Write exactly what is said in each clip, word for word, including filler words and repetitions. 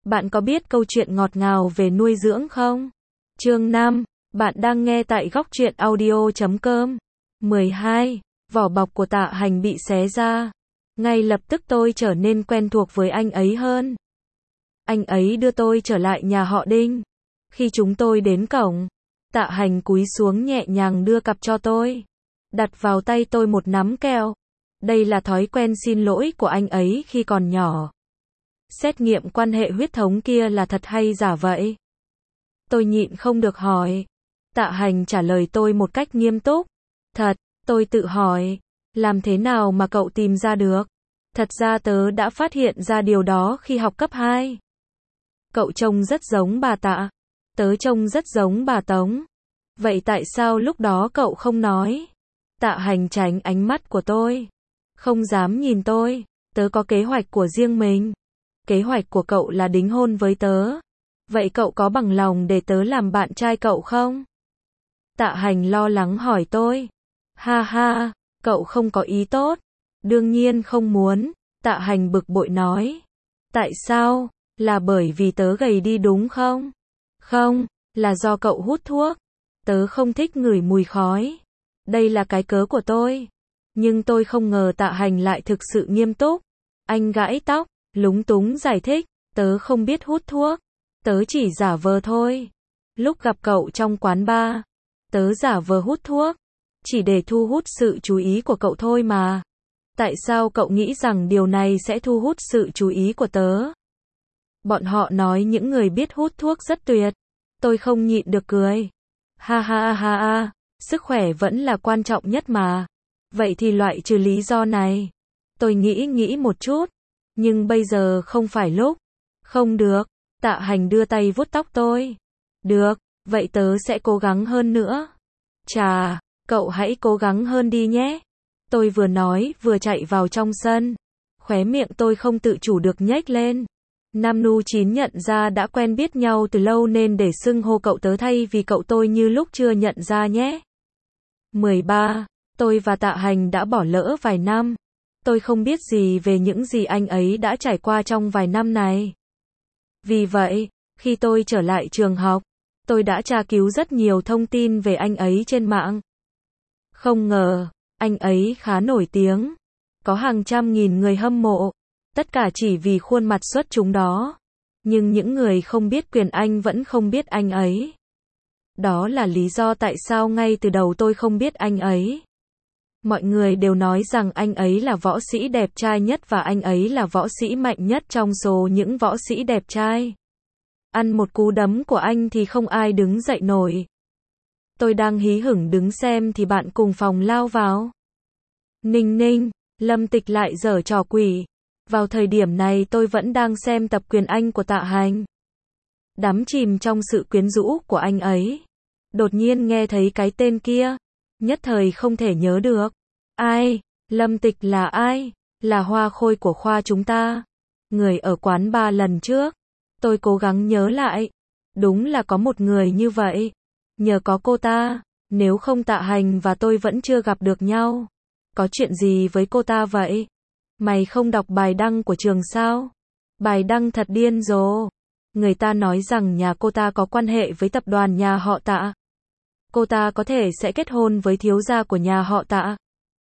Bạn có biết câu chuyện ngọt ngào về nuôi dưỡng không? Chương năm. Bạn đang nghe tại góc truyện audio chấm com. mười hai. Vỏ bọc của Tạ Hành bị xé ra. Ngay lập tức tôi trở nên quen thuộc với anh ấy hơn. Anh ấy đưa tôi trở lại nhà họ Đinh. Khi chúng tôi đến cổng, Tạ Hành cúi xuống nhẹ nhàng đưa cặp cho tôi. Đặt vào tay tôi một nắm kẹo. Đây là thói quen xin lỗi của anh ấy khi còn nhỏ. Xét nghiệm quan hệ huyết thống kia là thật hay giả vậy? Tôi nhịn không được hỏi. Tạ Hành trả lời tôi một cách nghiêm túc. Thật, tôi tự hỏi. Làm thế nào mà cậu tìm ra được? Thật ra tớ đã phát hiện ra điều đó khi học cấp hai. Cậu trông rất giống bà Tạ. Tớ trông rất giống bà Tống. Vậy tại sao lúc đó cậu không nói? Tạ Hành tránh ánh mắt của tôi. Không dám nhìn tôi. Tớ có kế hoạch của riêng mình. Kế hoạch của cậu là đính hôn với tớ. Vậy cậu có bằng lòng để tớ làm bạn trai cậu không? Tạ Hành lo lắng hỏi tôi. Ha ha, cậu không có ý tốt. Đương nhiên không muốn. Tạ Hành bực bội nói. Tại sao? Là bởi vì tớ gầy đi đúng không? Không, là do cậu hút thuốc. Tớ không thích ngửi mùi khói. Đây là cái cớ của tôi. Nhưng tôi không ngờ Tạ Hành lại thực sự nghiêm túc. Anh gãi tóc, lúng túng giải thích. Tớ không biết hút thuốc. Tớ chỉ giả vờ thôi. Lúc gặp cậu trong quán bar, tớ giả vờ hút thuốc. Chỉ để thu hút sự chú ý của cậu thôi mà. Tại sao cậu nghĩ rằng điều này sẽ thu hút sự chú ý của tớ? Bọn họ nói những người biết hút thuốc rất tuyệt. Tôi không nhịn được cười. Ha ha ha ha, sức khỏe vẫn là quan trọng nhất mà. Vậy thì loại trừ lý do này. Tôi nghĩ nghĩ một chút. Nhưng bây giờ không phải lúc. Không được. Tạ Hành đưa tay vuốt tóc tôi. Được, vậy tớ sẽ cố gắng hơn nữa. Chà, cậu hãy cố gắng hơn đi nhé. Tôi vừa nói vừa chạy vào trong sân. Khóe miệng tôi không tự chủ được nhếch lên. Nam Nu Chín nhận ra đã quen biết nhau từ lâu nên để xưng hô cậu tớ thay vì cậu tôi như lúc chưa nhận ra nhé. mười ba. Tôi và Tạ Hành đã bỏ lỡ vài năm. Tôi không biết gì về những gì anh ấy đã trải qua trong vài năm này. Vì vậy, khi tôi trở lại trường học, tôi đã tra cứu rất nhiều thông tin về anh ấy trên mạng. Không ngờ, anh ấy khá nổi tiếng. Có hàng trăm nghìn người hâm mộ. Tất cả chỉ vì khuôn mặt xuất chúng đó. Nhưng những người không biết quyền Anh vẫn không biết anh ấy. Đó là lý do tại sao ngay từ đầu tôi không biết anh ấy. Mọi người đều nói rằng anh ấy là võ sĩ đẹp trai nhất và anh ấy là võ sĩ mạnh nhất trong số những võ sĩ đẹp trai. Ăn một cú đấm của anh thì không ai đứng dậy nổi. Tôi đang hí hửng đứng xem thì bạn cùng phòng lao vào. Ninh ninh, Lâm Tịch lại giở trò quỷ. Vào thời điểm này tôi vẫn đang xem tập quyền Anh của Tạ Hành. Đắm chìm trong sự quyến rũ của anh ấy. Đột nhiên nghe thấy cái tên kia. Nhất thời không thể nhớ được. Ai? Lâm Tịch là ai? Là hoa khôi của khoa chúng ta. Người ở quán ba lần trước. Tôi cố gắng nhớ lại. Đúng là có một người như vậy. Nhờ có cô ta. Nếu không Tạ Hành và tôi vẫn chưa gặp được nhau. Có chuyện gì với cô ta vậy? Mày không đọc bài đăng của trường sao? Bài đăng thật điên rồ. Người ta nói rằng nhà cô ta có quan hệ với tập đoàn nhà họ Tạ. Cô ta có thể sẽ kết hôn với thiếu gia của nhà họ Tạ.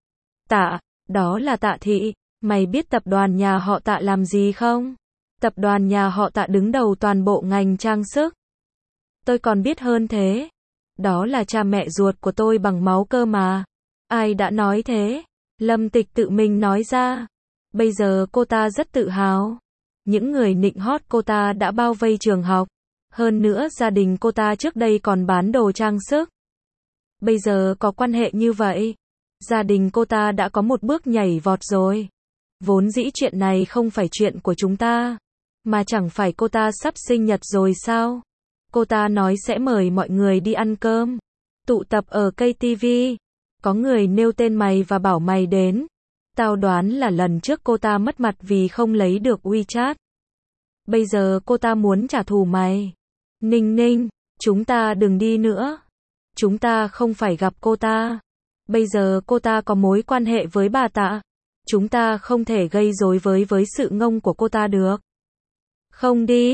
Tạ, đó là Tạ Thị. Mày biết tập đoàn nhà họ Tạ làm gì không? Tập đoàn nhà họ Tạ đứng đầu toàn bộ ngành trang sức. Tôi còn biết hơn thế. Đó là cha mẹ ruột của tôi bằng máu cơ mà. Ai đã nói thế? Lâm Tịch tự mình nói ra. Bây giờ cô ta rất tự hào. Những người nịnh hót cô ta đã bao vây trường học. Hơn nữa gia đình cô ta trước đây còn bán đồ trang sức. Bây giờ có quan hệ như vậy. Gia đình cô ta đã có một bước nhảy vọt rồi. Vốn dĩ chuyện này không phải chuyện của chúng ta. Mà chẳng phải cô ta sắp sinh nhật rồi sao? Cô ta nói sẽ mời mọi người đi ăn cơm. Tụ tập ở ca tê vê. Có người nêu tên mày và bảo mày đến. Tao đoán là lần trước cô ta mất mặt vì không lấy được WeChat. Bây giờ cô ta muốn trả thù mày. Ninh ninh, chúng ta đừng đi nữa. Chúng ta không phải gặp cô ta. Bây giờ cô ta có mối quan hệ với bà Tạ. Chúng ta không thể gây rối với với sự ngông của cô ta được. Không đi,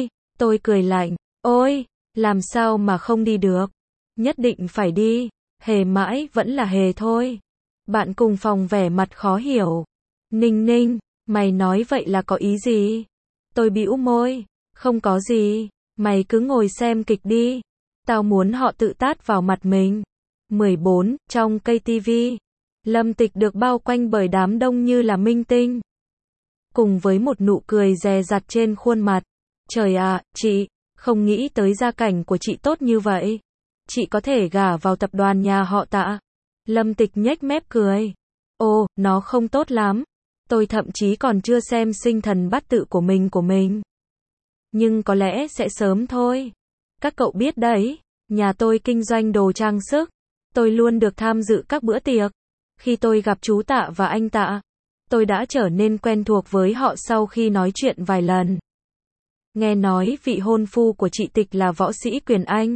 Tôi cười lạnh, ôi, làm sao mà không đi được? Nhất định phải đi. Hề mãi vẫn là Hề thôi. Bạn cùng phòng vẻ mặt khó hiểu. Ninh Ninh, mày nói vậy là có ý gì? Tôi bĩu môi, không có gì, mày cứ ngồi xem kịch đi. Tao muốn họ tự tát vào mặt mình. mười bốn, trong cây tivi, Lâm Tịch được bao quanh bởi đám đông như là minh tinh. Cùng với một nụ cười dè dặt trên khuôn mặt. Trời ạ, chị, không nghĩ tới gia cảnh của chị tốt như vậy. Chị có thể gả vào tập đoàn nhà họ Tạ. Lâm Tịch nhếch mép cười. Ồ, nó không tốt lắm. Tôi thậm chí còn chưa xem sinh thần bát tự của mình của mình. Nhưng có lẽ sẽ sớm thôi. Các cậu biết đấy, nhà tôi kinh doanh đồ trang sức. Tôi luôn được tham dự các bữa tiệc. Khi tôi gặp chú Tạ và anh Tạ, tôi đã trở nên quen thuộc với họ sau khi nói chuyện vài lần. Nghe nói vị hôn phu của chị Tịch là võ sĩ quyền Anh.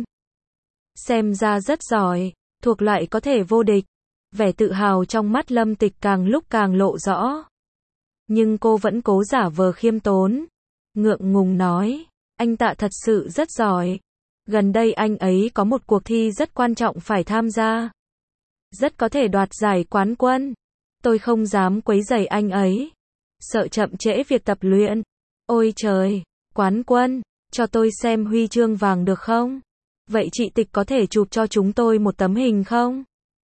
Xem ra rất giỏi, thuộc loại có thể vô địch. Vẻ tự hào trong mắt Lâm Tịch càng lúc càng lộ rõ. Nhưng cô vẫn cố giả vờ khiêm tốn. Ngượng ngùng nói, anh Tạ thật sự rất giỏi. Gần đây anh ấy có một cuộc thi rất quan trọng phải tham gia. Rất có thể đoạt giải quán quân. Tôi không dám quấy rầy anh ấy. Sợ chậm trễ việc tập luyện. Ôi trời, quán quân, cho tôi xem huy chương vàng được không? Vậy chị Tịch có thể chụp cho chúng tôi một tấm hình không?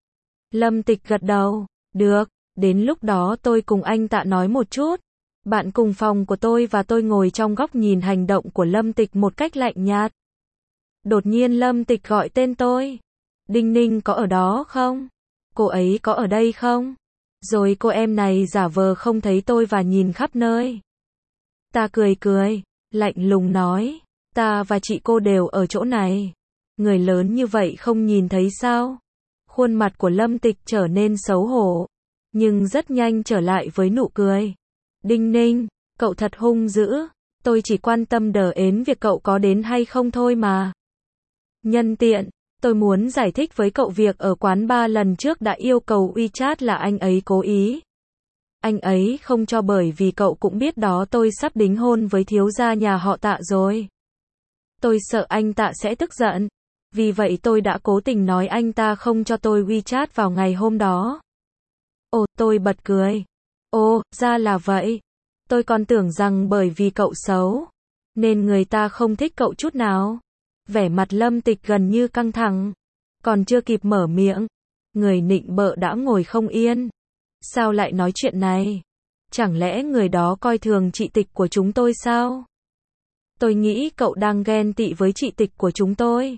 Lâm Tịch gật đầu, được, đến lúc đó tôi cùng anh Tạ nói một chút. Bạn cùng phòng của tôi và tôi ngồi trong góc nhìn hành động của Lâm Tịch một cách lạnh nhạt. Đột nhiên Lâm Tịch gọi tên tôi. Đinh Ninh có ở đó không? Cô ấy có ở đây không? Rồi cô em này giả vờ không thấy tôi và nhìn khắp nơi. Ta cười cười, lạnh lùng nói, ta và chị cô đều ở chỗ này. Người lớn như vậy không nhìn thấy sao? Khuôn mặt của Lâm Tịch trở nên xấu hổ, nhưng rất nhanh trở lại với nụ cười. Đinh Ninh, cậu thật hung dữ, tôi chỉ quan tâm đờ ến việc cậu có đến hay không thôi mà. Nhân tiện, tôi muốn giải thích với cậu việc ở quán ba lần trước đã yêu cầu WeChat là anh ấy cố ý. Anh ấy không cho bởi vì cậu cũng biết đó tôi sắp đính hôn với thiếu gia nhà họ Tạ rồi. Tôi sợ anh Tạ sẽ tức giận. Vì vậy tôi đã cố tình nói anh ta không cho tôi WeChat vào ngày hôm đó. Ồ, tôi bật cười. Ồ, ra là vậy. Tôi còn tưởng rằng bởi vì cậu xấu, nên người ta không thích cậu chút nào. Vẻ mặt Lâm Tịch gần như căng thẳng. Còn chưa kịp mở miệng, người nịnh bợ đã ngồi không yên. Sao lại nói chuyện này? Chẳng lẽ người đó coi thường chị Tịch của chúng tôi sao? Tôi nghĩ cậu đang ghen tị với chị Tịch của chúng tôi.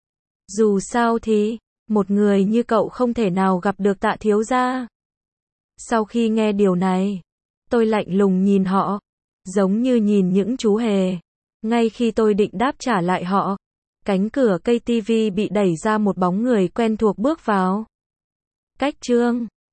Dù sao thì, một người như cậu không thể nào gặp được Tạ thiếu gia. Sau khi nghe điều này, tôi lạnh lùng nhìn họ, giống như nhìn những chú hề. Ngay khi tôi định đáp trả lại họ, cánh cửa cây tivi bị đẩy ra một bóng người quen thuộc bước vào. Cách chương